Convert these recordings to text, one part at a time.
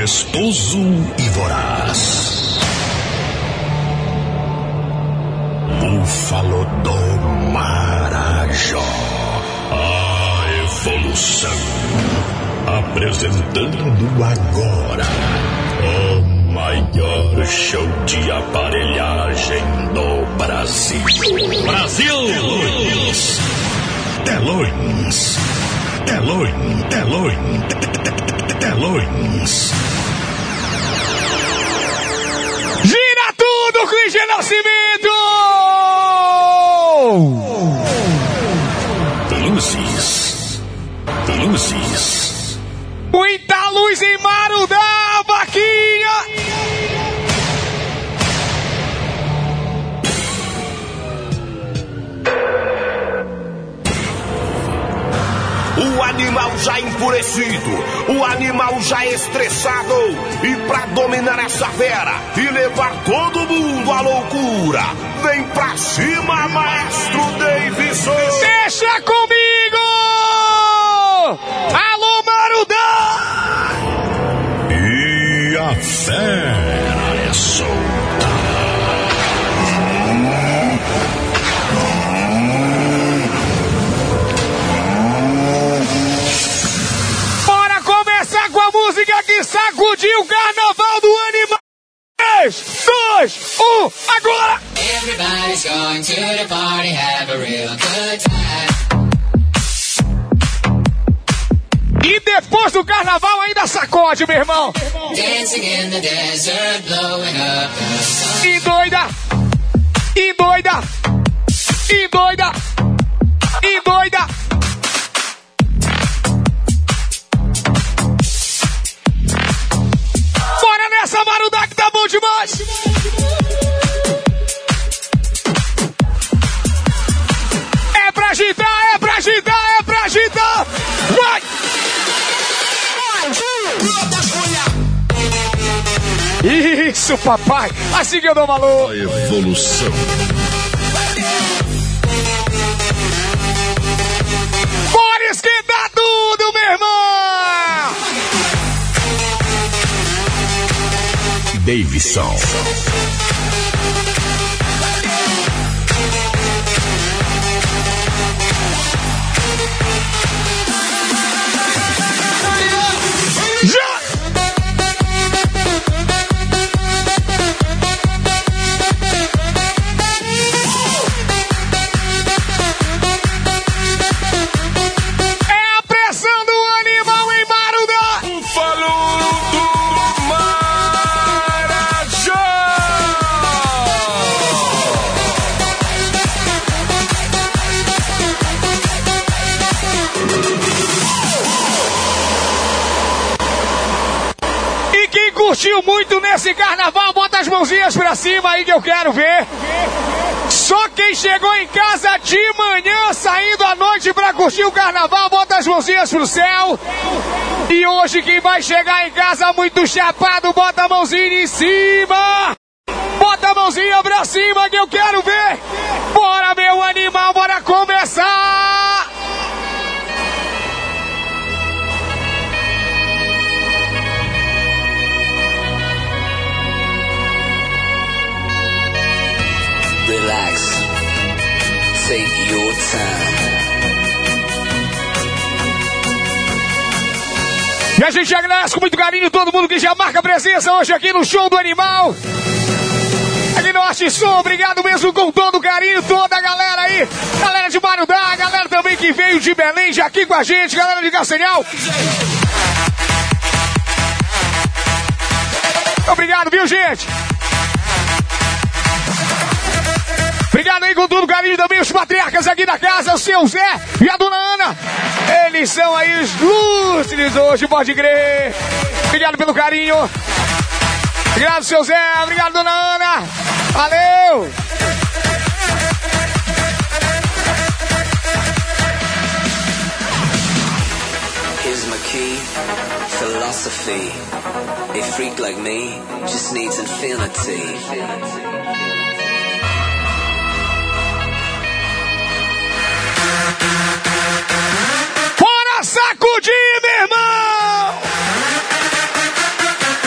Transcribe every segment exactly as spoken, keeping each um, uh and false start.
majestoso e voraz. Búfalo do Marajó. A evolução. Apresentando agora o maior show de aparelhagem do Brasil. Brasil! Telões. Telões. Telões. Telões. Gira tudo, Cristian Nascimento! Luzes. Luzes. Muita luz em Marudá, vaquinha! O animal já enfurecido, o animal já estressado. E pra dominar essa fera e levar todo mundo à loucura, vem pra cima, maestro Davidson. Deixa comigo! Alô, Marudá! E a fera é solta. Bora começar com a música que sacudiu o carnaval do animal. três, dois, um, agora! Everybody's going to the party, have a real good time. E depois do carnaval ainda sacode, meu irmão. Dancing in the desert, blowing up the sun. E doida, e doida, e doida, e doida. Bora nessa, Marudá, que tá bom demais. É pra agitar, é pra agitar, é pra agitar. Vai! Isso, papai. Assim que eu dou valor. A evolução. Bora esquentar tudo, meu irmão. Davidson. Já! É a pressão do animal em Marudá. Búfalo do Marajó. E quem curtiu muito nesse carnaval, bota as mãozinhas pra cima aí que eu quero ver. Só quem chegou em casa de manhã, saindo à noite pra curtir o carnaval, bota as mãozinhas pro céu. E hoje quem vai chegar em casa muito chapado, bota a mãozinha em cima. Bota a mãozinha pra cima que eu quero ver. Bora, meu animal, bora começar. Relax. Take your time. E a gente agradece com muito carinho todo mundo que já marca presença hoje aqui no Show do Animal. Aqui no Arte Som, obrigado mesmo com todo o carinho, toda a galera aí. Galera de Marudá, galera também que veio de Belém, já aqui com a gente, galera de Castanhal. Obrigado, viu, gente? Obrigado aí com todo o carinho também, os patriarcas aqui da casa, o seu Zé e a dona Ana. Eles são aí os lúcidos hoje, pode crer. Obrigado pelo carinho. Obrigado, seu Zé. Obrigado, dona Ana. Valeu. Here's my key, philosophy. A freak like me just needs infinity. Bora sacudir, meu irmão!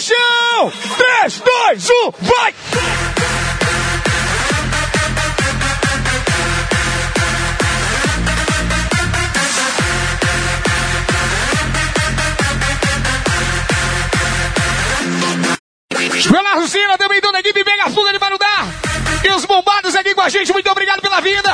chão! três, dois, um, vai! Pela Lucina, também toda a equipe Mega Fuga de Marudá. E os bombados aqui com a gente, muito obrigado pela vida.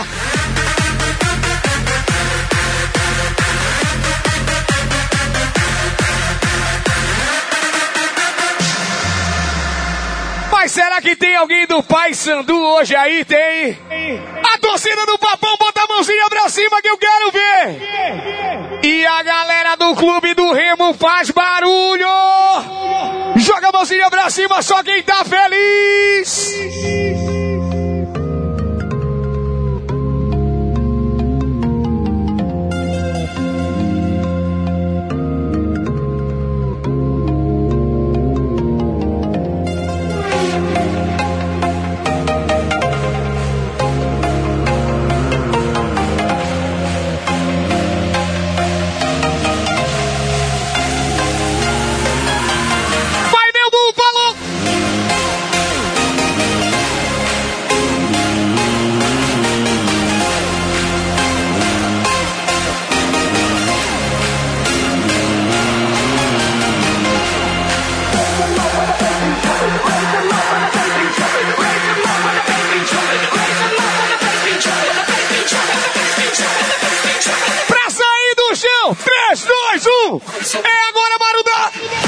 Mas será que tem alguém do Paysandu hoje aí? Tem. A torcida do Papão, bota a mãozinha pra cima que eu quero ver. E a galera do Clube do Remo faz barulho. Joga a mãozinha pra cima, só quem tá feliz. três, dois, um, é agora, Marudá!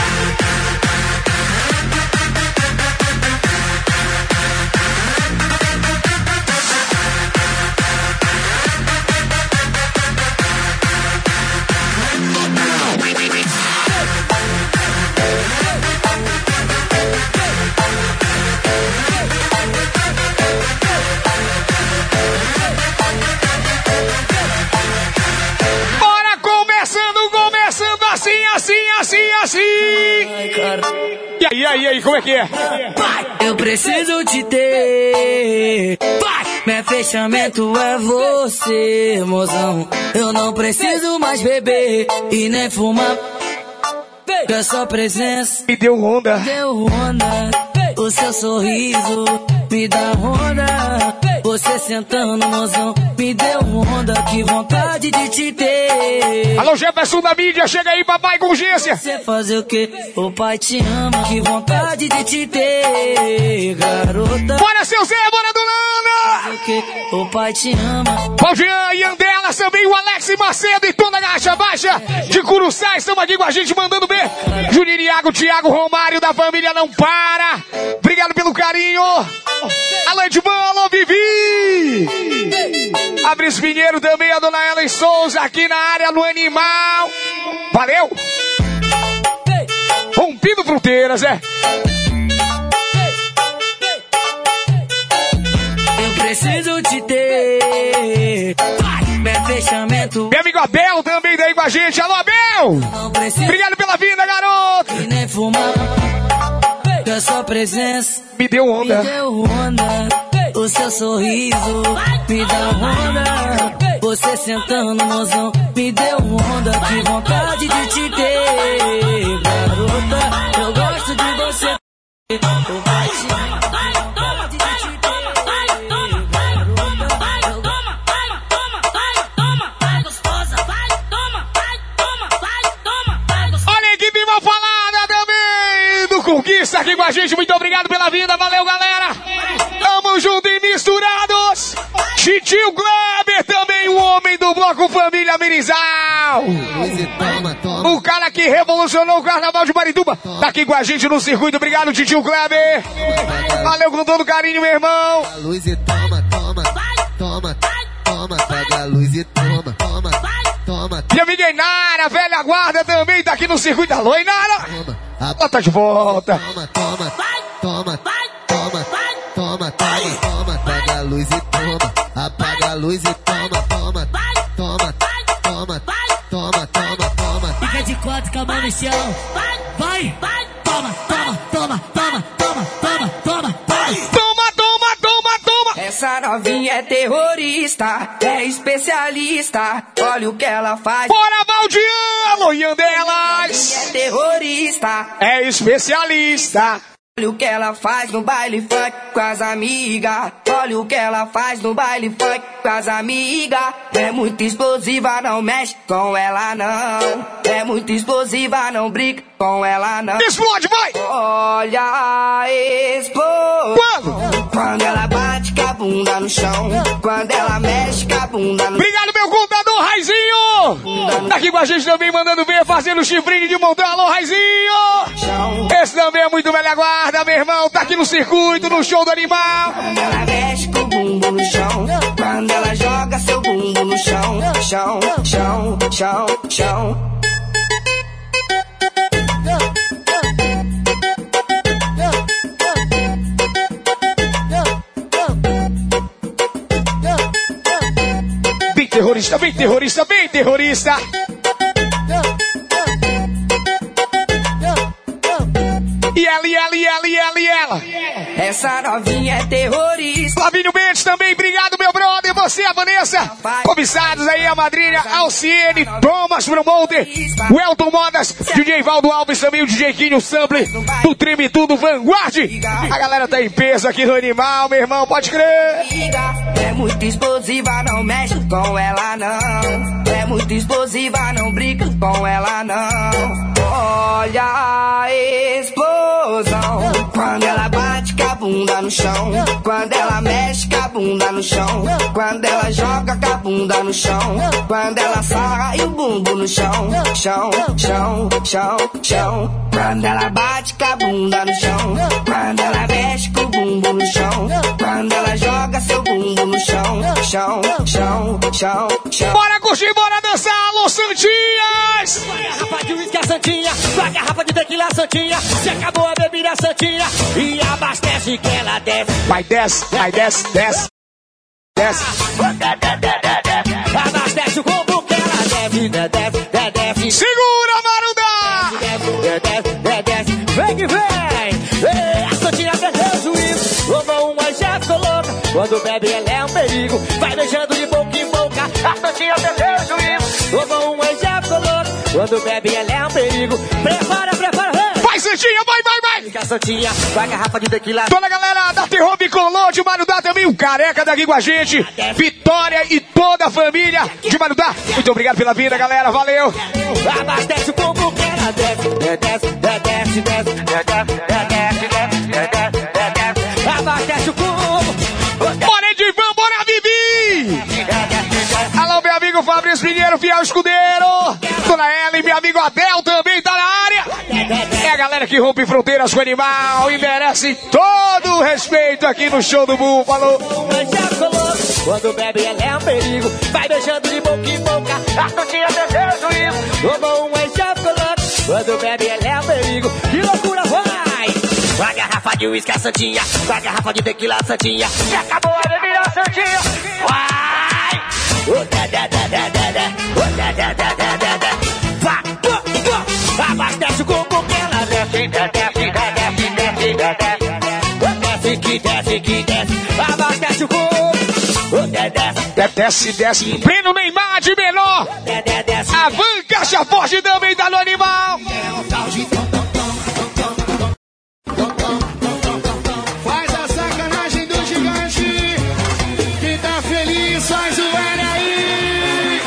Assim, assim. E aí, aí, aí, como é que é? Eu preciso te ter. Meu fechamento é você, mozão. Eu não preciso mais beber e nem fumar. Que a sua presença me deu onda. Me deu onda. O seu sorriso me dá onda. Você sentando, mozão, me deu onda. Que vontade de te ter. Alô, Jefferson da mídia, chega aí, papai, com urgência. Você fazer o quê? O pai te ama. Que vontade de te ter, garota. Bora, seu Zé, bora, Dona Ana. O quê? O pai te ama. Paulian e Andela, também o Alex Macedo e toda a Gacha Baixa de Curuçá estão aqui com a gente, mandando ver. Juninho, Iago, Thiago, Romário da família Não Para. Obrigado pelo carinho. Alô, Edmão, alô, Vivi. A Bris Pinheiro também, a Dona Ellen Souza aqui na área no Animal. Valeu. Rompindo fronteiras, é. Eu preciso te ter. Meu fechamento. Meu amigo Abel também daí com a gente. Alô, Abel. Obrigado pela vida, garoto. E nem fumar. Que a sua presença me deu onda. Me deu onda. O seu sorriso me dá onda. Você sentando, mozão, me deu onda. Que vontade de te ter, garota. Eu gosto de você. O pai te ama. Vontade de te ter. Conquista aqui com a gente, muito obrigado pela vida, valeu, galera. Tamo junto e misturados. Titio Kleber, também o homem do bloco Família Mirizal. O cara que revolucionou o Carnaval de Marituba, tá aqui com a gente no circuito. Obrigado, Titio Kleber. Valeu com todo carinho, meu irmão. A luz e toma, toma, toma, toma, pega a luz e toma, toma, toma. E a amiga Inara, velha guarda, também tá aqui no circuito. Alô, Inara. Ela tá de volta. Toma, toma, toma, toma, toma, toma, toma, pega a luz e toma, apaga a luz e toma, toma, toma, toma, toma, toma, toma. Fica de quatro com a mão no chão. Vai, vai, toma, toma, toma, toma, toma, toma, toma, vai. Toma, toma, toma, toma. Essa novinha é terrorista, é especialista. Olha o que ela faz. Bora, Valdian, alô, Ian delas. É terrorista, é especialista. Olha o que ela faz no baile funk com as amigas. Olha o que ela faz no baile funk com as amigas. É muito explosiva, não mexe com ela não. É muito explosiva, não brinca com ela não. Explode, vai! Olha a explosão. Quando? Quando ela bate com a bunda no chão. Quando ela mexe com a bunda no chão. Obrigado, meu contador Raizinho! Tá aqui com a gente também, mandando ver, fazendo chifrinho de montão. Alô, Raizinho! Esse também é muito velha guarda, meu irmão. Tá aqui no circuito, no show do animal. Quando ela mexe com o bumbum no chão. Quando ela joga seu bumbum no chão. Chão, chão, chão, chão. Bem terrorista, bem terrorista, bem terrorista. E ela, e ela, e ela, e ela, e ela. Essa novinha é terrorista. Flavinho Mendes também, obrigado, meu brother. Você, a Vanessa. Comissários aí, a madrinha, Alciene, Thomas Promoter, o Elton Modas, D J Valdo Alves também, o D J Quinho Sample, do Treme Tudo, Vanguard. A galera tá em peso aqui no animal, meu irmão, pode crer. É muito explosiva, não mexe com ela não. É muito explosiva, não brinca com ela não. Olha a explosão. Quando ela bate com a bunda no chão. Quando ela mexe com a bunda no chão. Quando ela joga com a bunda no chão. Quando ela sarra e o bumbo no chão. Chão, chão, chão, chão. Quando ela bate com a bunda no chão. Quando ela mexe com o bumbo no chão. Quando ela joga seu bumbo no chão. Chão, chão, chão, chão. Bora curtir, bora dançar, alô Santinhas! Garrafa de uísque, a Santinha, sua garrafa de tequila, Santinha. Se acabou a bebida, Santinha, e abastece que ela desce. Vai, desce, vai, desce, desce, desce. Abastece o combo que ela deve, desce, desce. Segura, Marudá! Desce, desce, vem que vem. A Santinha perdeu o juízo, levou uma já ficou louca. Quando bebe ela é um perigo, vai beijando de boca em boca. A Santinha perdeu o juízo, levou uma já ficou louca. Quando bebe ela é um perigo, prepara, prepara, vem. Vai, Santinha, vai, vai, vai! A Santinha, com a garrafa de tequila. Toda a galera da T-Home com Load, Marudá também, o Careca daqui com a gente. Vitória e toda a família de Marudá. Muito obrigado pela vida, galera, valeu. Abastece o combo que ela desce, desce, desce, desce, desce, desce, desce. Abastece o combo. Bora, Edivan, bora, Vivi! Alô, meu amigo Fabrício Pinheiro, fiel escudeiro. Dona Ellen, meu amigo Adel também tá na área. É a galera que rompe fronteiras com o animal e merece todo o respeito aqui no show do Búfalo. Quando bebe ela é um perigo, vai beijando de boca em boca. A Santinha perdeu o juízo, tomou um enxacolante. Quando bebe ela é um perigo, que loucura vai! Com a garrafa de uísque, a Santinha, com a garrafa de tequila, a Santinha. Se acabou a bebida, a Santinha, vai! Oh, da, da, da, da, da, da. Oh, da, da, da, da, da, da. Vá, vá, vá. Abastece o combo que ela desce, desce, desce, desce, desce. Desce que desce, que desce. Abastece o combo. Desce, desce. Pleno Neymar de menor. A Van Caixa Forte também tá no animal. Faz a sacanagem do gigante. Quem tá feliz faz o L aí.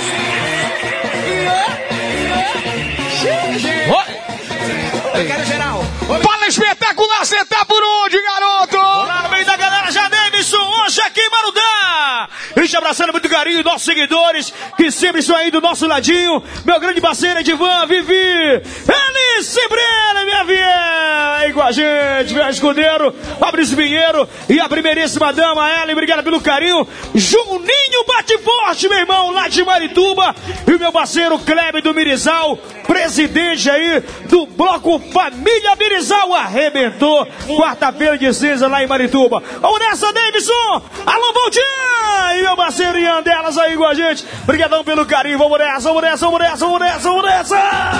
Eu quero geral. Fala espetacular, cê tá por onde, garoto? Olá no meio da galera, já Davidson, hoje aqui em Marudá. A gente abraçando muito carinho nossos seguidores, que sempre estão aí do nosso ladinho. Meu grande parceiro Edivan, Vivi. Ele sempre ele, minha fiel. Aí com a gente, meu escudeiro, Fabrício Pinheiro e a primeiríssima dama, Ellen. Obrigado pelo carinho. Juninho Bate Forte, meu irmão, lá de Marituba. E o meu parceiro Kleber do Mirizal, presidente aí do bloco Família Mirizal. Arrebentou quarta-feira de cinza lá em Marituba. Vamos nessa, Davidson. Alô, Valdir. E meu parceiro Ian delas aí com a gente. Obrigadão pelo carinho. Vamos nessa, vamos nessa, vamos nessa, vamos nessa, vamos nessa.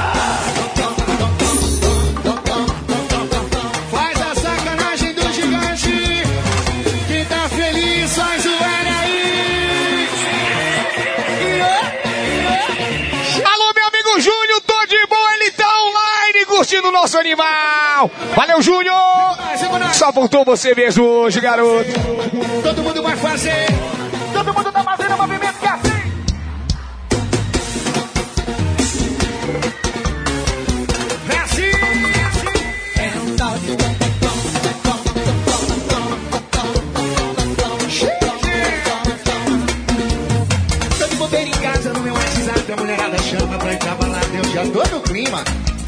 Faz a sacanagem do gigante. Quem tá feliz faz o L aí. Alô, meu amigo nosso animal. Valeu, Júnior. Só voltou você mesmo hoje, garoto. Todo mundo vai fazer. Todo mundo tá fazendo movimento que é assim. É assim, é assim. É um tal de... Todo mundo em casa no meu WhatsApp. A mulherada chama pra ir pra balada. Eu já tô no clima.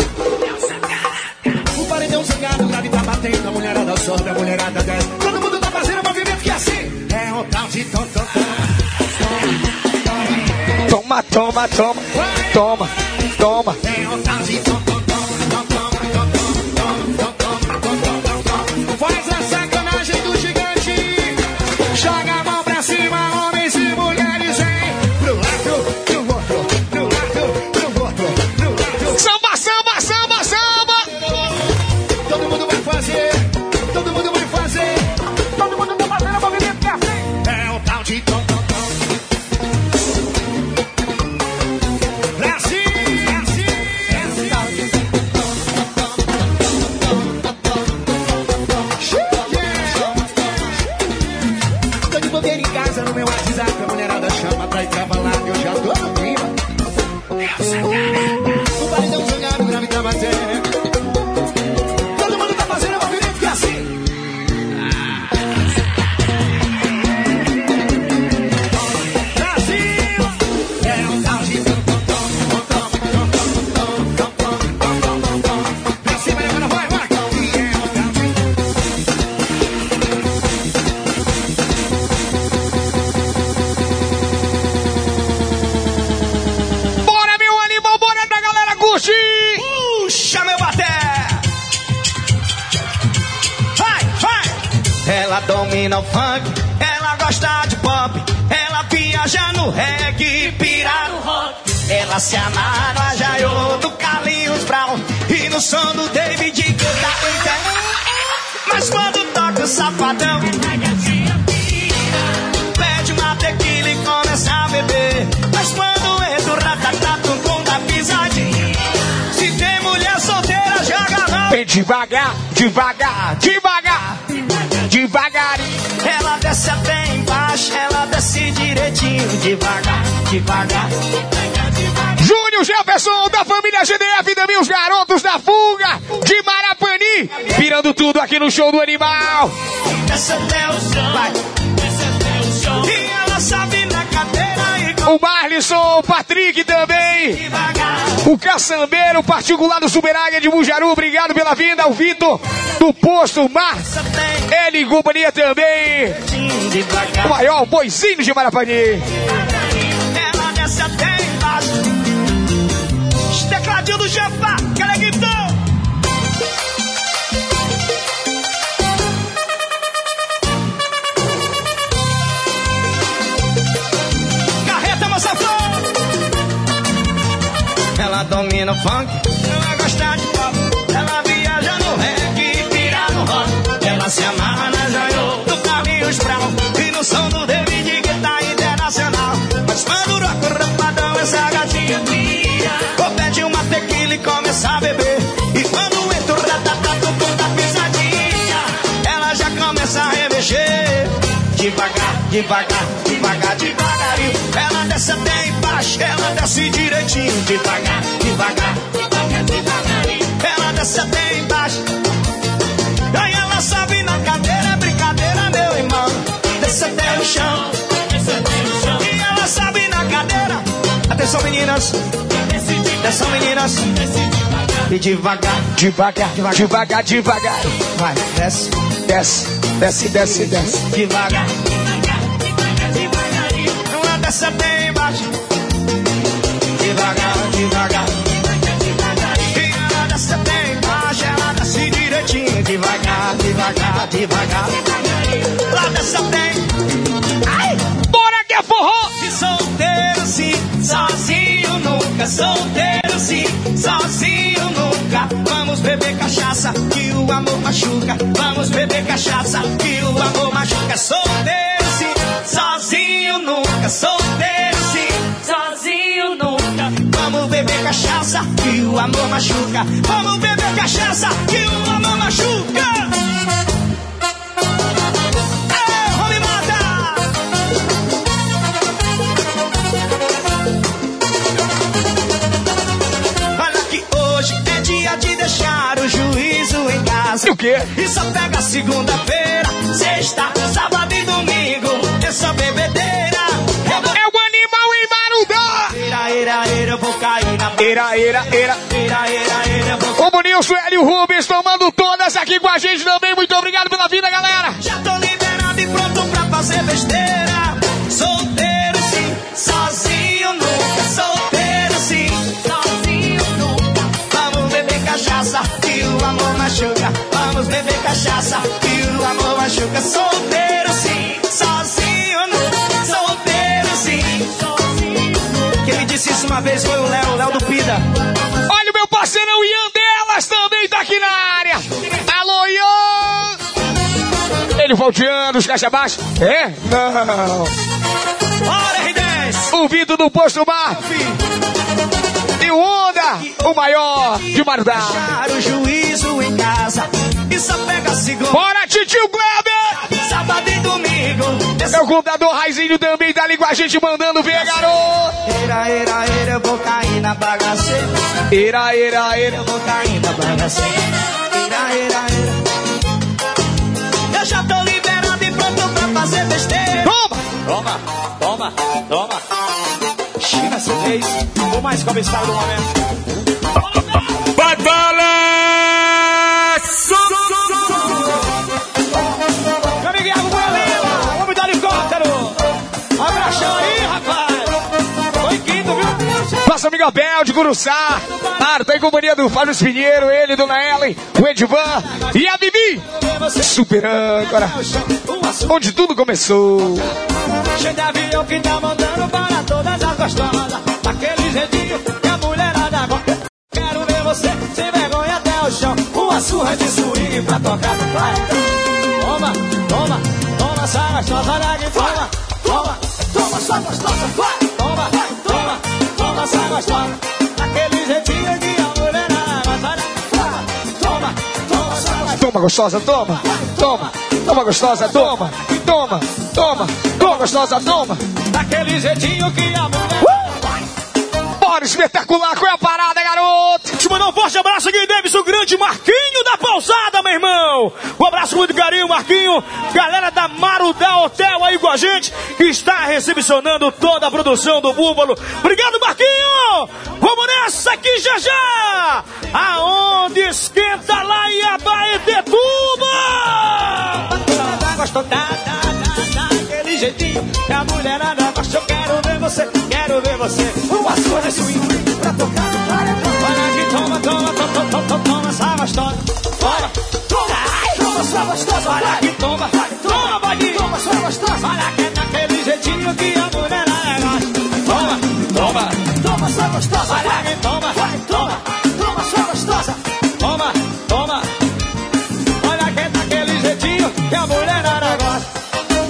O paredão zangado, o grave tá batendo. A mulherada sobe, a mulherada desce. Todo mundo tá fazendo movimento que é assim. É um tal de tom, tom, tom. Toma, toma, toma, toma, toma. É um tal de tom, tom, tom, tom, tom, tom, tom, tom, tom, tom. Faz a sacanagem do gigante. Joga a mão pra cima, homens e mulheres, hein? Pro lado, pro outro, pro lado, pro outro, pro lado. Samba, samba, samba, samba. Todo mundo vai fazer, todo mundo vai fazer. Todo mundo tá fazendo movimento que é assim. É um tal de tom, tom, tom. É assim, é assim, é assim. Tô de bobeira em casa no meu WhatsApp. A mulherada chama pra ir pra balada. Eu já tô no clima. O paredão jogado, o grave tá batendo. Todo mundo tá fazendo movimento que é assim. Brasil! É um tal de tom, tom, tom, tom, tom, tom, tom, tom, tom, tom, tom. Pra cima, agora vai, vai. E é um tal de... Bora, meu animal, bora pra galera curtir. Puxa, meu baté! Vai, vai! Ela domina o funk, ela gosta de pop, ela viaja no reggae, pira no rock. Ela se amarra no ajaiô do Carlinhos Brown e no som do David Guetta. Mas quando toca o safadão, pede uma tequila e começa a beber. Mas quando entra o ratatatum com da pisadinha, se tem mulher solteira, joga a mão. Vem devagar, devagar, devagar, devagarinho. Ela desce até embaixo, ela desce direitinho, devagar, devagar. Júnior Jefferson, da família G D F, também os garotos da fuga de Marapani, pirando tudo aqui no show do animal. Desce até o chão, vai, desce até o chão. E ela sabe na cadeira e O Marlisson, o Patrick também. devagar. O caçambeiro particular do Superáguia de Bujaru, obrigado pela vinda. O Vitor do Posto Mar, Desce até ele e companhia também. devagar. O maior boizinho de Marapani. Ela desce até embaixo. Tecladinho do Jefa, que ela gritou. Carreta, moça flor. Ela domina o funk, ela gosta de pop. Ela viaja no reggae, pira no rock. Ela se amarra na jaiô do Carlinhos Brown e no som do David Guetta internacional. Mas quando o rock rapadão, essa gatinha pira, ou pede uma tequila e começa a beber. E quando entra o ratatatu com da pisadinha, ela já começa a remexer. Devagar, devagar, devagar, devagarinho. Ela desce até embaixo, ela desce direitinho. Devagar, devagar, devagar, devagarinho. Ela desce até embaixo. Aí ela sobe na cadeira, é brincadeira, meu irmão. Desce até o chão, desce até o chão. E ela sobe na cadeira. Atenção, meninas. Atenção, meninas. E devagar, Devagar, devagar, devagar. vai, desce, Desce, desce, desce, desce. devagar. Ela desce até embaixo. Devagar, devagar. E ela desce até embaixo, ela desce direitinho. Devagar, devagar, devagar. Ela desce até. Ai! Bora que é forró! E solteiro sim, sozinho nunca. Solteiro sim, sozinho nunca. Vamos beber cachaça, que o amor machuca. Vamos beber cachaça, que o amor machuca. Solteiro sim, sozinho nunca. Solteiro sim, sozinho nunca. Vamos beber cachaça, que o o amor machuca. Vamos beber cachaça que o amor machuca. Ei, Rony Mata! Olha que hoje é dia de deixar o juízo em casa. E o quê? E só pega segunda-feira, sexta, sábado e domingo. É só bebedeira. É o animal em Marudá! Eira, eira, eira, eu vou cair na barra. Eira, eira, eira. Eira, eira, eira, eu vou... O Nilson e o Rubens tomando todas aqui com a gente também. Muito obrigado pela vida, galera. Já tô liberado e pronto pra fazer besteira. Solteiro sim, sozinho nunca. Solteiro sim, sozinho nunca. Vamos beber cachaça que o amor machuca. Vamos beber cachaça que o amor machuca. Solteiro sim, sozinho nunca. Solteiro sim, sozinho nunca. Quem me disse isso uma vez foi o Léo, Léo do Pida. Olha o meu parceirão Ian Delas também tá aqui na área. Alô, Ian! Ele volteando, os caixa baixo. É? Não. Bora, R dez! O Vitor do Posto Bar. E o Onda, o maior de Marudá. Deixar o juízo em casa e só pega segunda. Bora, titio Kleber! Sábado e domingo. Meu computador Raizinho também tá ali com a gente mandando ver, garoto. Eira, eira, eira, eu vou cair na bagaceira. Eira, eira, eira, eu vou cair na bagaceira. Eira, eira, eira. Eu já tô liberado e pronto pra fazer besteira. Toma! Toma, toma, toma. China essa vez, o mais cobiçado do momento. Batalha! Meu amigo Iago Bolila, homem do helicóptero. Abração aí, rapaz. Foi quinto, viu? Nosso amigo Abel de Curuçá. Claro, tá em companhia do Fábio Espinheiro, ele, Dona Ellen, o Edivan e a Bibi. Super âncora. Onde tudo começou. Cheio de avião que tá mandando para todas as gostosas. Daquele jeitinho que a mulherada gosta. Quero ver você sem vergonha até o chão. Uma surra de swing pra tocar no pai. Toma, toma, toma, essa gostosa, olha aqui, toma. Toma, toma, essa gostosa, vai. Toma, toma, toma, essa gostosa. Daquele jeitinho que a mulherada gosta. Toma, toma, toma, essa gostosa. Toma, gostosa, toma. Toma, toma, gostosa, toma. Toma, toma, toma, gostosa, toma. Daquele jeitinho que a mulher... Bora, espetacular, qual é a parada, garoto? Te mandar um forte abraço aqui, Davis, o grande Marquinho da Pousada, meu irmão. Um abraço com muito carinho, Marquinho. Galera da Marudá Hotel aí com a gente, que está recepcionando toda a produção do Búfalo. Obrigado, Marquinho. Vamos nessa aqui já já. Aonde esquenta lá em Abaetetuba. Gostou, tá, tá, tá, daquele jeitinho que a mulherada gosta. Eu quero ver você, quero ver você. Uma surra de swing pra tocar no paredão. Olha aqui, toma, toma, toma, toma, toma, toma essa gostosa. Toma, toma, toma essa gostosa. Olha aqui, toma, toma, vai, toma essa gostosa. Olha aqui, daquele jeitinho que a mulherada gosta. Toma, toma, toma essa gostosa. Olha aqui, toma, toma, toma essa gostosa. Toma, toma. Olha aqui, daquele jeitinho que a mulherada gosta.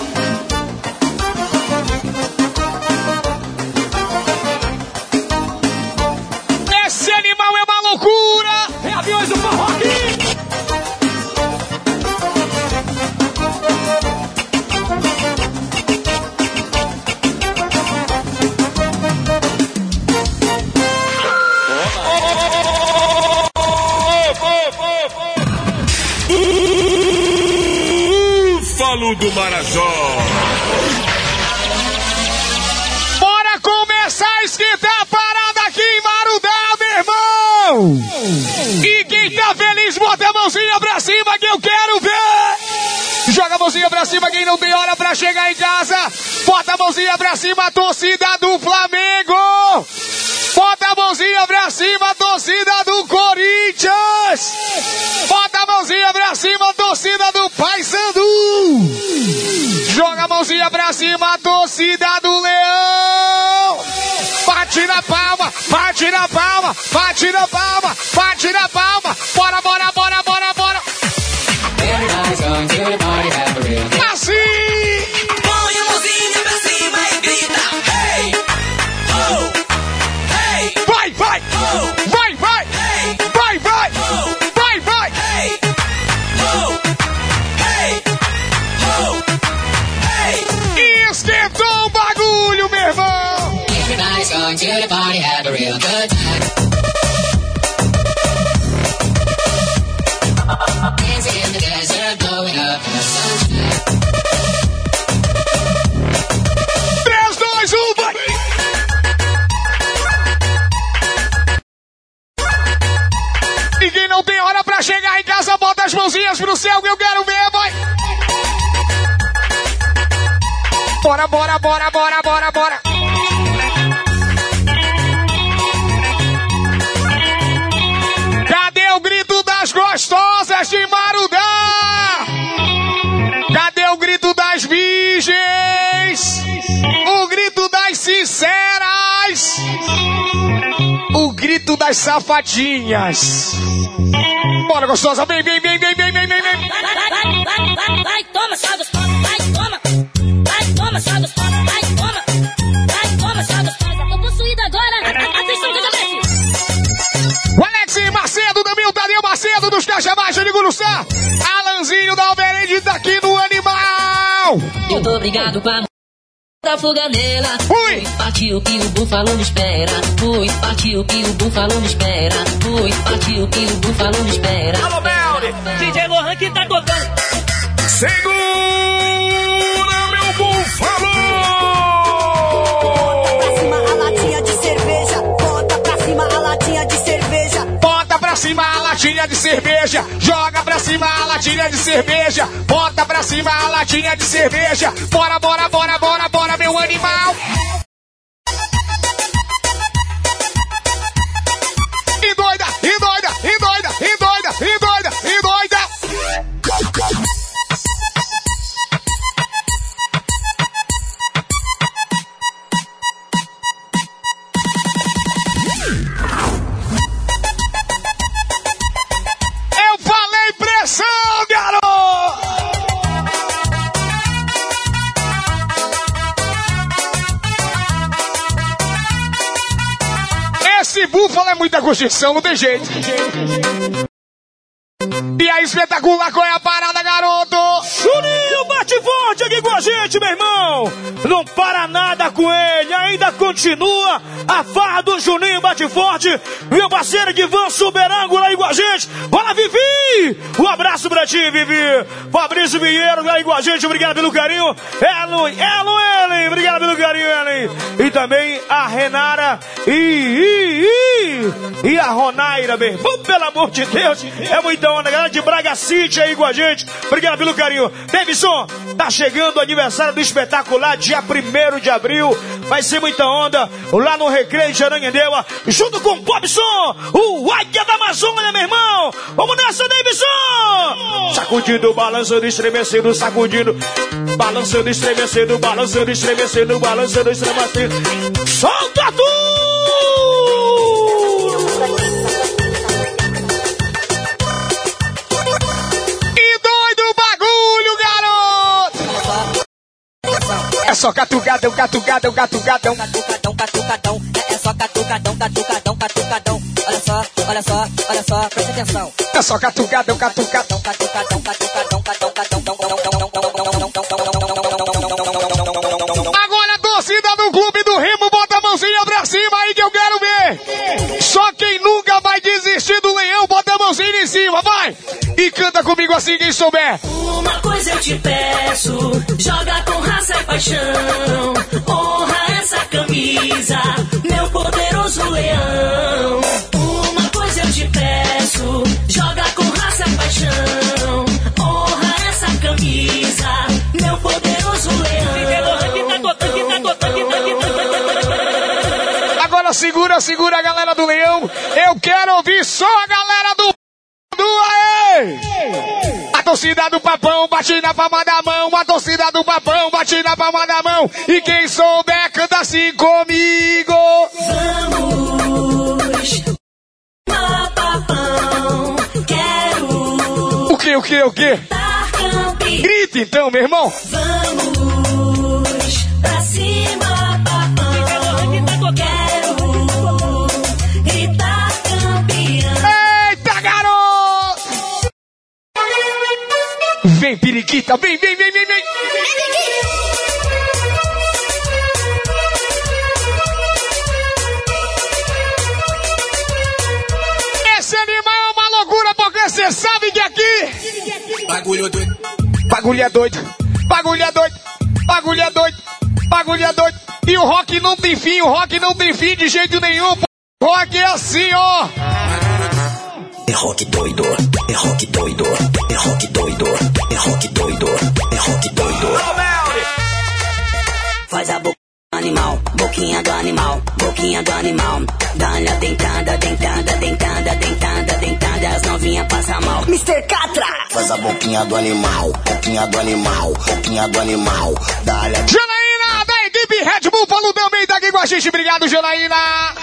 Esse animal é uma loucura! Vem aviões do forró aqui! Búfalo do Marajó. Bora começar a esquentar a parada aqui em Marudá, meu irmão! E quem tá feliz, bota a mãozinha pra cima que eu quero ver! Joga a mãozinha pra cima quem não tem hora pra chegar em casa! Bota a mãozinha pra cima, a torcida do Flamengo! Bota a mãozinha pra cima, a torcida do Corinthians! Bota a mãozinha pra cima, a torcida do Paysandu! Joga a mãozinha pra cima, a torcida do Leão! Bate na palma, bate na palma, bate na palma, bate na palma! Bora, bora, bora, bora, bora! Assim! Põe a mãozinha pra cima e grita, hey! Oh! Hey! Vai, vai! Oh! Vai, vai! going to the party, have a real good time. Dancing in the desert, blowing up in the sunshine. três, dois, um, vai! E quem não tem hora pra chegar em casa, bota as mãozinhas pro céu que eu quero ver, vai! Bora, bora, bora, bora, bora, bora! Cadê o grito das gostosas de Marudá? Cadê o grito das virgens? O grito das sinceras? O grito das safadinhas? Bora, gostosa, vem, vem, vem, vem, vem, vem, vem, vem. Vai, vai, vai, vai, vai, toma, só gostosa, vai, toma. Vai, toma, só gostosa, vai, toma. Vai, toma, só gostosa, tô possuída agora. Atenção, que eu o Alex Macedo, Damil, Tadeu Macedo, dos Caixa Baixa de Guruçá. Alanzinho da Alverende tá aqui no Animal. Eu tô obrigado com a da fuga nela. Fui! Partiu que o búfalo me espera. Fui, partiu que o búfalo me espera. Fui, partiu que o búfalo me espera. Alô, Belly! D J Lohan que tá tocando. Segura, meu búfalo! Bota pra cima a latinha de cerveja. Bota pra cima a latinha de cerveja. Joga pra cima a latinha de cerveja. Bota pra cima a latinha de cerveja. Bora, bora, bora, bora, bora, meu animal. E doida, e doida, e doida, e doida, e doida, e doida. Eu falei pressão, garoto! Esse búfalo é muita construção, não tem jeito. E aí, espetacular, qual é a parada, garoto? Juninho bate forte aqui com a gente, meu irmão. Não para nada com ele, ainda continua a farra do Juninho bate forte. Meu parceiro de Van Superângulo aí com a gente. Olá, Vivi! Um abraço pra ti, Vivi. Fabrício Vieiro aí com a gente, obrigado pelo carinho. Ellen, Ellen, Ellen, obrigado pelo carinho, Ellen. E também a Renara e, e, e, e a Ronaira, meu irmão, pelo amor de Deus. É muita onda, galera de Braga City aí com a gente. Obrigado pelo carinho. Davidson, tá chegando o aniversário do Espetacular, dia primeiro de abril. Vai ser muita onda lá no Recreio de Aranhandeua, junto com o Bobson, o Águia da Amazônia, meu irmão. Vamos nessa, Davidson! Sacudindo, balançando, estremecendo, sacudindo. Balançando, estremecendo, balançando, estremecendo, balançando, estremecendo. Solta tudo! É só catucadão, catucadão, catucadão. Catucadão, catucadão. É só catucadão, catucadão, catucadão. Olha só, olha só, olha só, presta atenção. É só catucadão, catucadão. Catucadão, catucadão, catucadão. Agora a torcida do Clube do Remo bota a mãozinha pra cima aí que eu quero ver. Só quem nunca vai desistir do leão bota a mãozinha em cima, vai. E canta comigo assim quem souber. Uma coisa eu te peço, joga com raça e paixão. Honra essa camisa, meu poderoso leão. Uma coisa eu te peço, joga com raça e paixão. Honra essa camisa, meu poderoso leão. Agora segura, segura a galera do leão. Eu quero ouvir só a galera do... do aê! A torcida do Papão bate na palma da mão. A torcida do Papão bate na palma da mão. E quem souber canta assim comigo. Vamos, Papão, quero. O que, o que, o que? Grita então, meu irmão. Vamos pra cima, Papão. Quero gritar campeão. Eita, garoto! Vem, periquita, vem, vem, vem, vem, vem. Você sabe que aqui... Bagulho doido. Bagulho é doido. Bagulho é doido. Bagulho é doido. Bagulho é doido. E o rock não tem fim. O rock não tem fim de jeito nenhum. O rock é assim, ó. É rock doido. É rock doido. É rock doido. É rock doido. É rock doido. Faz a boca do animal, boquinha do animal, boquinha do animal. Dá-lhe a dentada, dentada, dentada, dentada, dentada. As novinhas passam mal. mister Catra! Faz a boquinha do animal, boquinha do animal, boquinha do animal. Dá-lhe a... Janaína, da equipe Red Bull, falou também, tá aqui com a gente. Obrigado, Janaína.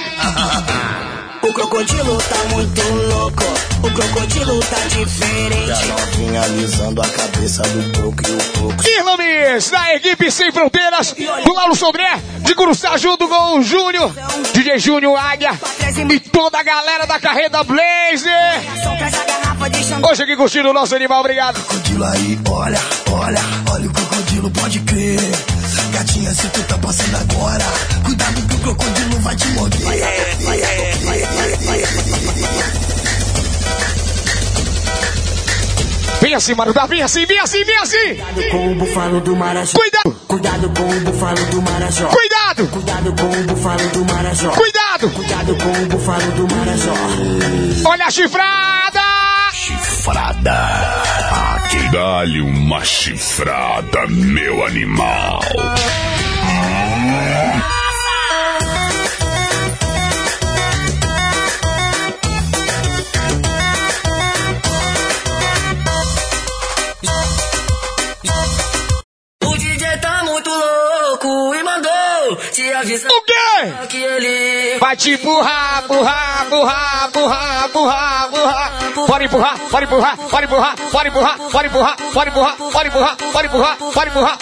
O crocodilo tá muito louco, o crocodilo tá diferente. E a novinha alisando a cabeça do coco e o coco. Irlames, da equipe Sem Fronteiras, do Lauro Sodré, de Curuçá, junto com o Júnior, D J Júnior Águia e toda a galera da Carreta Blazer. Hoje aqui curtindo o nosso animal, obrigado. Crocodilo aí, olha, olha, olha o crocodilo, pode crer. Gatinha, se tu tá passando agora, cuidado que o crocodilo vai te morder. Vai, vai, vai, vai, vai, vem assim, Marudá, vem assim, vem assim, vem assim. Cuidado com o búfalo do Marajó. Cuidado. Cuidado com o búfalo do Marajó. Cuidado. Cuidado com o búfalo do Marajó. Cuidado. Cuidado com o búfalo do Marajó. Olha a chifrada. Chifrada. Aqui dá-lhe uma chifrada, meu animal. O D J tá muito louco e mandou te avisar. O quê? Que ele vai te empurrar, empurrar, empurrar, empurrar, empurrar, empurrar. Pode empurrar, pode empurrar, pode empurrar, pode empurrar, pode empurrar, pode empurrar, pode empurrar, pode empurrar, pode empurrar.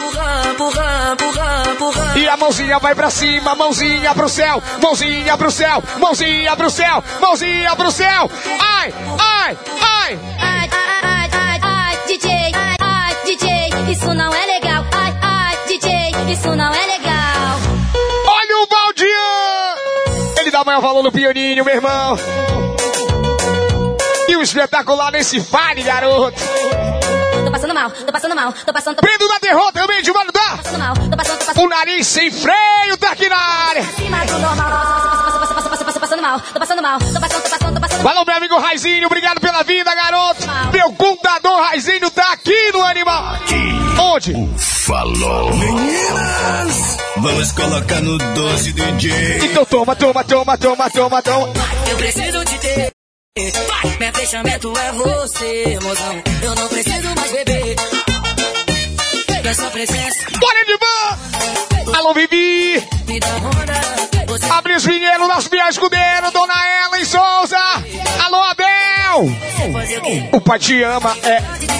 E a mãozinha vai pra cima, mãozinha pro céu, mãozinha pro céu, mãozinha pro céu, mãozinha pro céu. Ai, ai, ai. Ai, ai, ai, ai, ai, D J, ai, ai, D J, isso não é legal. Ai, ai, D J, isso não é legal. Olha o Valdian! Ele dá maior valor no pianinho, meu irmão. E o espetacular nesse fale, garoto. Tô passando mal, tô passando mal, tô passando... Tô... Prendo na derrota também de Marudá. Tô passando mal, tô passando, tô passando... O nariz sem freio tá aqui na área. Acima do normal, tô passando, tô passando mal, tô passando mal, tô passando, tô passando, tô passando... Falou, meu amigo Raizinho, obrigado pela vida, garoto. Meu contador Raizinho tá aqui no animal. Aqui. Onde? Falou. Meninas, vamos colocar no doce, D J. Então toma, toma, toma, toma, toma, toma. Eu preciso te ter. Vai, meu fechamento é você, mozão. Eu não preciso mais beber. É sua presença. Bora de van! Alô, Vivi! Me dá onda. Abre os vinheiros das Bia Escudeiro, Dona Ellen Souza! Alô, Abel! O pai te ama, é.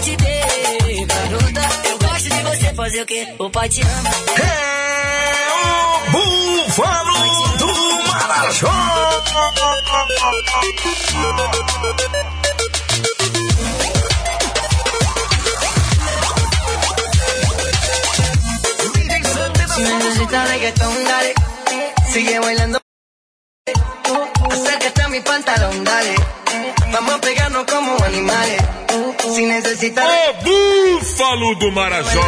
Eu gosto de você fazer o quê? O pai te ama. É o Búfalo do Marajó! Si necesitas reggaetón, dale. Sigue bailando. Acércate a mi pantalón, dale. Vamos a pegarnos como animales. Si necesitas... O Búfalo do Marajó!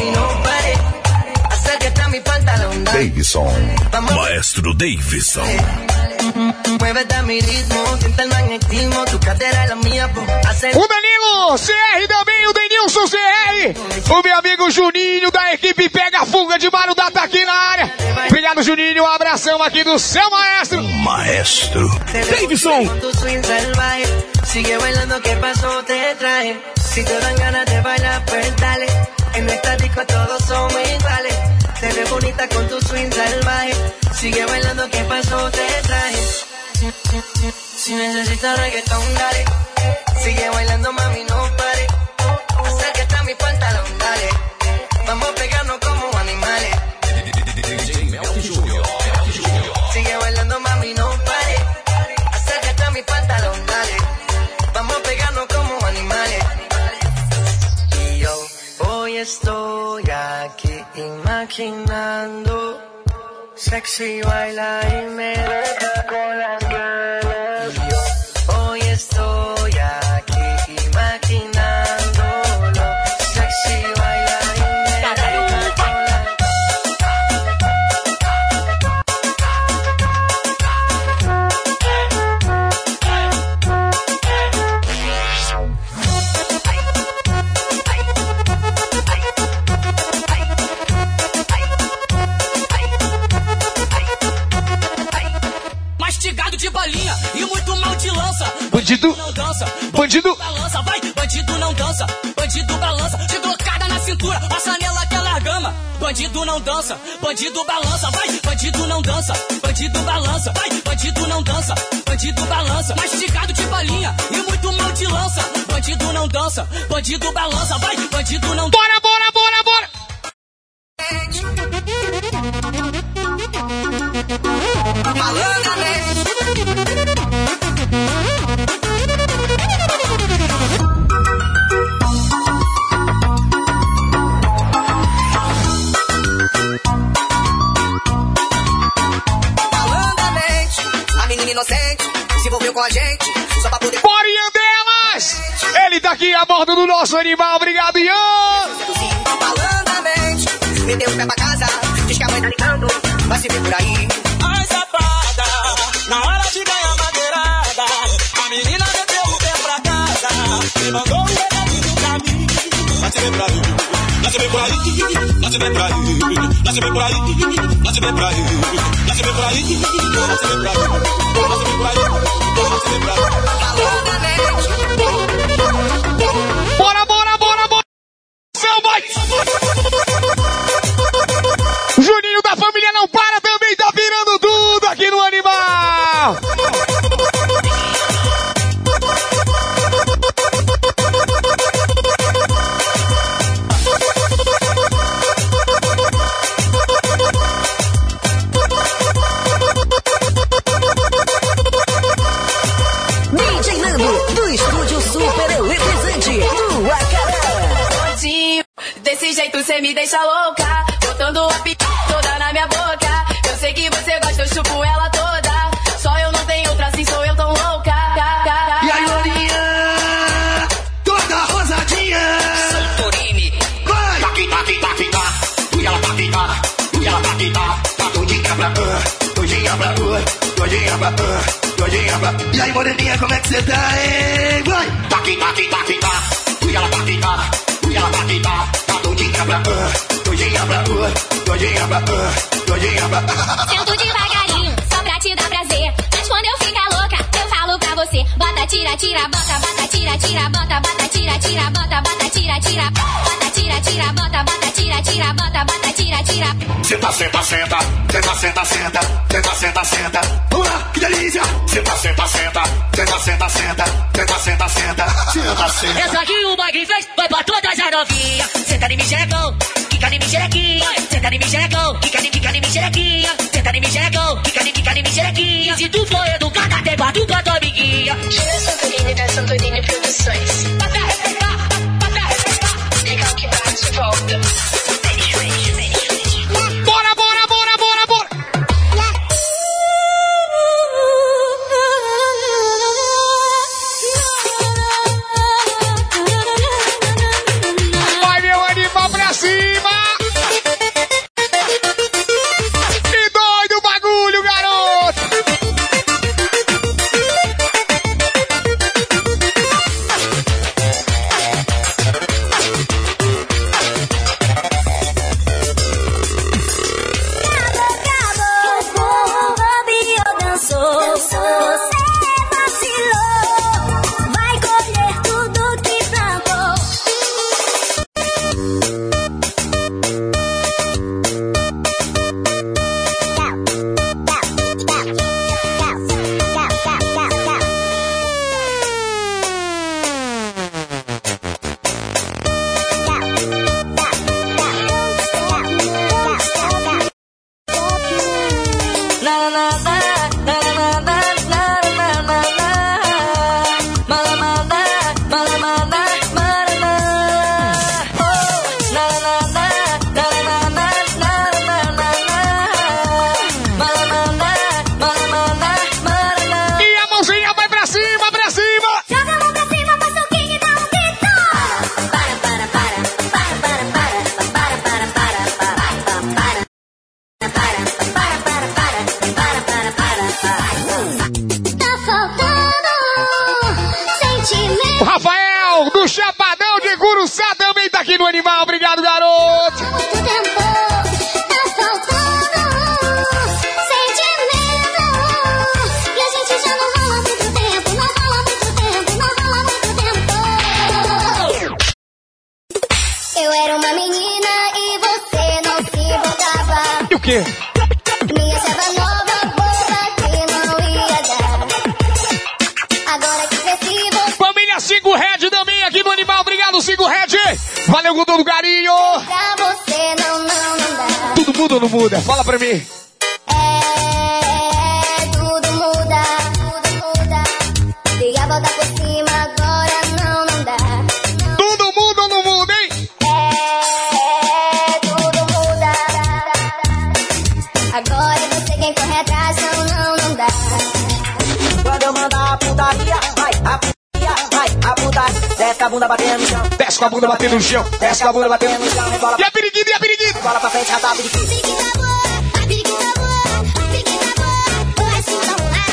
Acércate a mi pantalón, dale. Davidson, Maestro Davidson. Muévete a mi ritmo, siente el magnetismo, tu cadera es la mía, po. O Danilo, C R também, o Denilson C R. O meu amigo Juninho da equipe Pega a Fuga de Marudá tá aqui na área. Obrigado, Juninho, um abração aqui do seu maestro. Maestro Davidson. Sigue bailando, que pasó, te traje. Si te dan ganas de bailar, pues dale. En esta disco todos somos iguales. Te ves bonita con tu swing salvaje. Sigue bailando, que pasó, te traje. Si necesitas reggaetón, dale. Sigue bailando, mami, no pare. Acércate a mi pantalón, dale. Vamos a pegarnos como animales. Sigue bailando, mami, no pare. Acércate a mi pantalón, dale. Vamos a pegarnos como animales. Y yo hoy estoy aquí imaginando. Sexy baila y me deja con las ganas. Y yo hoy estoy aquí bandido balança, de trocada na cintura, passa nela aquela gama. Bandido não dança, bandido balança, vai, bandido não dança, bandido balança, vai, bandido não dança, bandido balança, mastigado de balinha e muito mal de lança. Bandido não dança, bandido balança, vai, bandido não. Bora, bora, bora, bora! Malandramente. Malandramente, a menina inocente se envolveu com a gente só pra poder. Borinha delas! Ele tá aqui a bordo do nosso animal, obrigado, Ian! Malandramente, meteu o pé pra casa, diz que a mãe tá ligando, vai se ver por aí. Ai, safada, na hora de ganhar madeirada, a menina meteu o pé pra casa e mandou o remédio no caminho. Vai se ver por aí, vai se ver por aí, vai se ver por aí, vai se ver por aí, vai se ver por aí, vai se ver por aí, vai se ver por aí, vai se ver por aí, vai se ver por aí. Bora, bora, bora, bora! Vai! Juninho da família não para, também tá virando tudo aqui no animal! D J Nando, do estúdio super eletrizante, do Acará. Desse jeito cê me deixa louca, botando a pica toda na minha boca. Eu sei que você gosta, eu chupo ela toda. Só eu não tenho outra assim, sou eu tão louca. E aí, Lourinha, toda rosadinha. Santorini, vai! Taqui, taqui, taqui, tá. E ela taqui, tá. E ela taqui, tá. Tá todinha pra uh, todinha pra uh, todinha pra uh, todinha pra. E aí, moreninha, como é que cê tá, hein? Vai! Taqui, taqui, taqui, tá. E ela taqui, tá. E ela taqui, tá. Tá todinha pra uh, todinha pra uh, todinha pra uh, todinha pra. Sento devagarinho, só pra te dar prazer. Mas quando eu ficar louca, eu falo pra você. Bota, tira, tira, bota, bota, tira, tira, bota, bota, tira, tira, bota, bota, tira, tira, bota, tira, tira, bota, bota, tira, tira, bota, bota, tira, tira. Senta, senta, senta, senta, senta, senta, senta, senta, senta. Vamos lá, que delícia! Senta, senta, senta, senta, senta, senta, senta, senta, senta, senta, senta. Essa aqui o Magri fez, vai pra todas as novinhas. Senta em mim, xerecão, quica em mim, xerequinha. Senta em mim, xerecão, quica em quica em mim, xerequinha. Senta em mim, xerecão, quica em quica em mim, xerequinha. Se tu for educada, tem pra tu com a tua amiguinha. Tira Santorini da Santorini Produções. Bota respeitar, bota respeitar. Legal que bate e volta. Bora, bora, bora, bora, bora! Vai, meu animal, pra cima! Que doido bagulho, garoto! Chapadão de Curuçá também tá aqui no Animal. Obrigado, garoto. Eu era uma menina e você não se importava. E o quê? Me achava nova, boba, que não ia dar. Agora que cresci, você... Família cinco Red também aqui no Animal. Obrigado, cinco Red. Valeu com todo carinho. Pra você não, não, não dá. Tudo muda ou não muda? Fala pra mim. É, tudo muda, tudo muda. E a volta por cima agora não, não dá. Tudo muda ou não muda, hein? É, tudo muda. Agora é você quem corre atrás, não, não, não dá. Quando eu mandar a putaria, vai, a putaria, vai, a putaria. Desce com a bunda batendo no chão. Desce com a bunda batendo no chão. Desce com a bunda batendo no chão. Rebola. E a periquita, e a periquita. Bola pra frente, rata a periquita. Periquita boa, a periquita boa, a periquita boa. Vai se arrumar.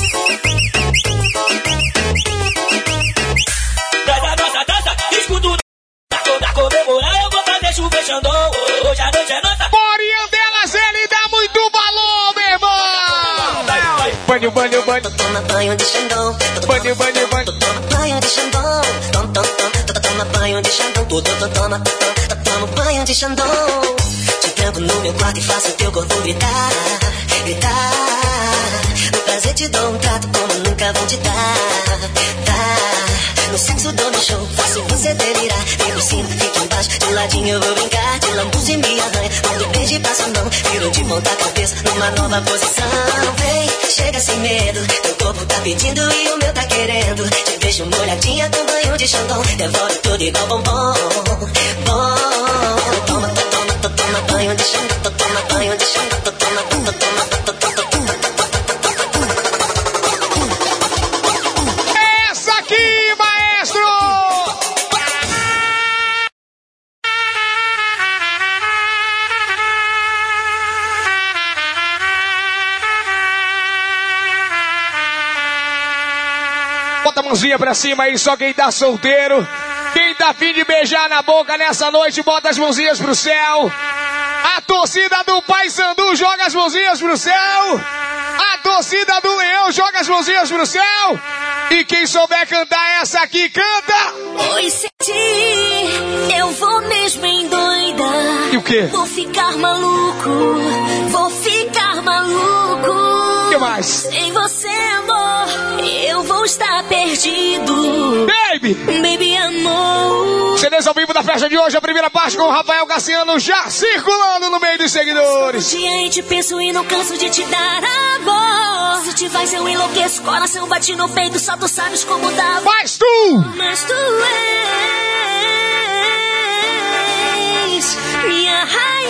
Traz a nossa dança, escudo toda comemorar. Eu vou fazer chover Xandão. Hoje a noite é nossa. Borinha delas, ele dá muito valor, meu irmão. Banho, banho, banho. Toma banho de Xandão. Banho, banho, banho. Toma banho de Xandão. Toma, toma, toma, toma banho de Xandão. Toma, toma, toma banho de Xandão. Te tranco no meu quarto e faço teu corpo gritar, gritar. No prazer te dou um trato como nunca vou te dar, dar. No sexo dou no show, faço você delirar. Vem por cima, fica embaixo, de ladinho eu vou brincar. De lambuza e me arranha, quando beijo e passo a mão. Viro de volta a cabeça numa nova posição. Vem, chega sem medo, teu corpo tá pedindo e o meu tá querendo. Te deixo molhadinha com banho de Xandão. Devoro tudo igual bombom, bom. Toma, toma, toma, toma banho de Xandão. Toma banho de Xandão. Toma, toma, toma, toma, toma. Essa aqui, maestro! Bota a mãozinha pra cima aí, só quem tá solteiro. Quem tá afim de beijar na boca nessa noite, bota as mãozinhas pro céu. A torcida do Paysandu joga as mãozinhas pro céu. A torcida do Leão joga as mãozinhas pro céu. E quem souber cantar essa aqui, canta! Oi, senti, eu vou mesmo endoida. E o quê? Vou ficar maluco, vou ficar maluco. O que mais? Sem você, amor, eu vou estar perdido. Baby! Baby, amor. C Ds ao vivo da festa de hoje, a primeira parte com o Rafael Cassiano já circulando no meio dos seguidores. Todo dia a gente penso e não canso de te dar amor. Se te vais eu enlouqueço, coração bate no peito, só tu sabes como dá. Mas tu! Mas tu és minha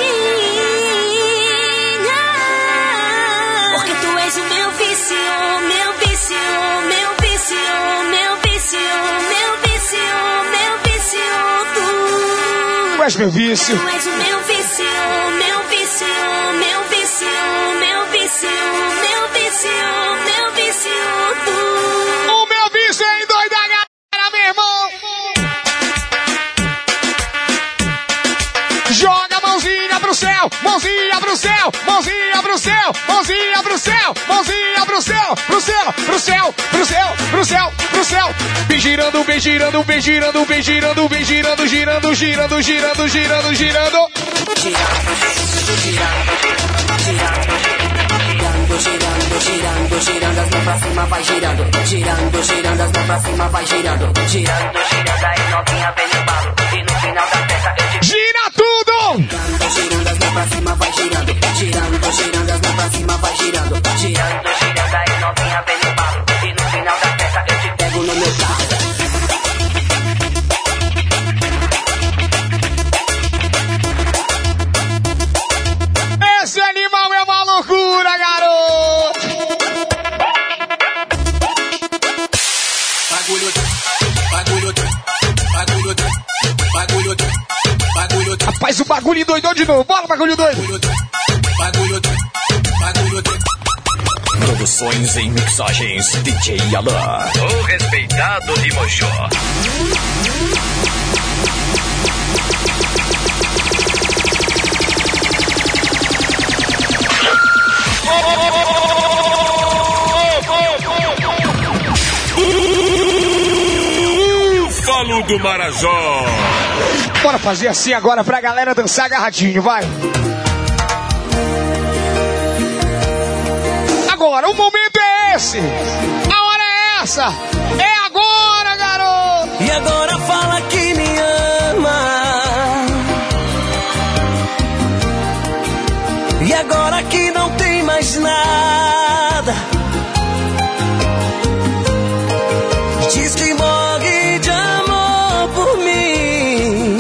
rainha. Porque tu és o meu vício, meu vício, meu vício, meu vício, meu vício, meu vício, tu. Tu és meu vício. Tu és o meu vício, meu vício, meu vício, meu vício, meu vício, meu vício, tu. O meu vício é endoida a galera, meu irmão. Joga a mãozinha pro céu, mãozinha pro céu, mãozinha pro céu, mãozinha pro céu, mãozinha pro céu, pro céu, pro céu, pro céu, pro céu, pro céu. Vem girando, vem girando, vem girando, vem girando, vem girando, girando, girando, girando, girando, girando. Girando, girando, girando, girando, as mãos pra cima vai girando. Girando, girando, as mãos pra cima vai girando. Girando, girando, aí novinha vem no balo. E no final da festa eu te... Gira tudo! Girando, girando, as mãos pra cima vai girando. Girando, girando, as mãos pra cima vai girando. Girando, girando, aí novinha vem no balo. E no final da festa eu te pego no meu carro. Esse animal é uma loucura, garoto! Bagulho, bagulho, bagulho, bagulho, bagulho. Rapaz, o bagulho doidou de novo. Bora, bagulho doido! Bagulho, bagulho. Produções em mixagens D J Alan, o respeitado de Mojó. Falo do Marajó. Bora fazer assim agora pra galera dançar agarradinho, vai. Agora, o momento é esse. A hora é essa. É agora, garoto. E agora fala que me ama. E agora que não tem mais nada. Diz que morre de amor por mim.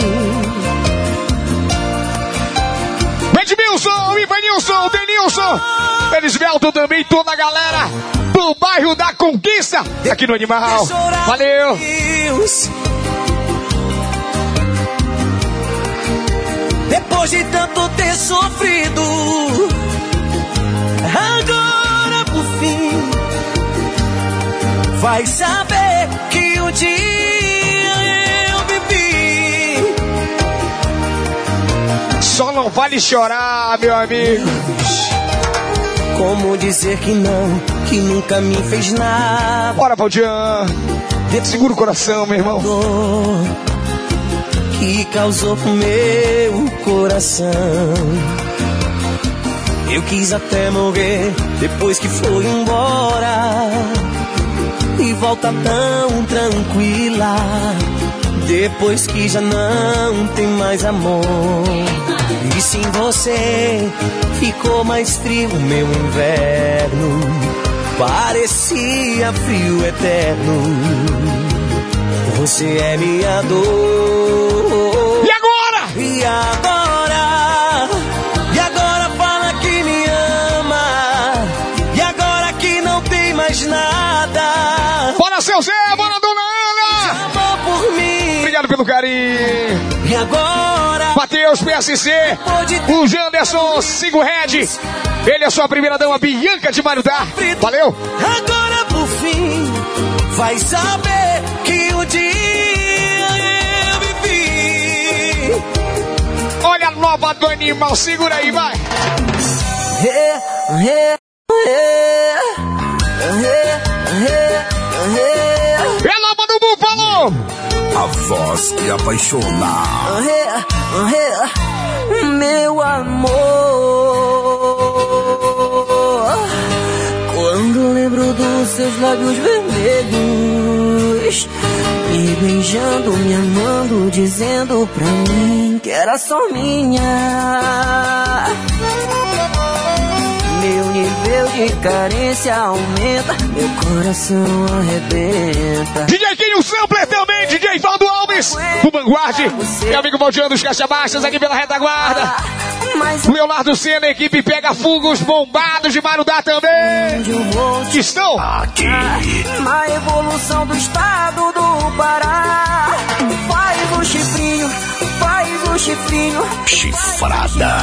Edmilson, Ivanilson, Denilson, Elisvelto também, toda a galera do bairro da Conquista, aqui no Animal. Valeu! Depois de tanto ter sofrido, agora por fim vai saber que um dia eu vivi. Só não vale chorar, meu amigo. Como dizer que não, que nunca me fez nada. Bora, Valdian. Segura o coração, meu irmão. Que causou pro meu coração. Eu quis até morrer depois que foi embora. E volta tão tranquila depois que já não tem mais amor. E sem você ficou mais frio meu inverno. Parecia frio eterno. Você é minha dor. E agora? E agora? E agora fala que me ama. E agora que não tem mais nada. Bora, seu Zé, bora, dona Ana. Amor por mim. Obrigado pelo carinho. E agora? Matheus, P S C. O Janderson, Sigo Red. Ele é sua primeira dama, Bianca de Marudá. Valeu. Agora por fim vai saber que o dia eu vivi. Olha a nova do Animal, segura aí, vai. É, é, é, é, é, é nova do Búfalo. A voz que apaixona. É, é, meu amor. Quando lembro dos seus lábios vermelhos, me beijando, me amando, dizendo pra mim que era só minha. Meu nível de carência aumenta, meu coração arrebenta. D J Kinho Sampler também, D J Valdo Alves, do Vanguard, meu amigo Valdiano dos Caixa Baixas aqui pela retaguarda. Leonardo Senna, equipe Pega Fogos, bombados de Marudá também. Estão aqui. Na evolução do estado do Pará. Faz o chifrinho, faz o chifrinho. Chifrada.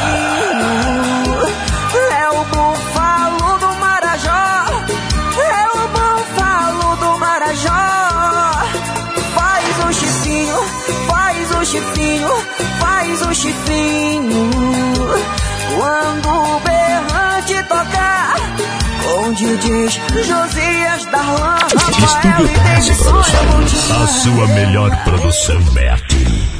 É o búfalo do Marajó. É o búfalo do Marajó. Faz o chifrinho, faz o chifrinho, faz o chifrinho. Quando o berrante tocar, com D Js Josias, Darlan, Rafael e Davidson, a sua melhor produção é aqui.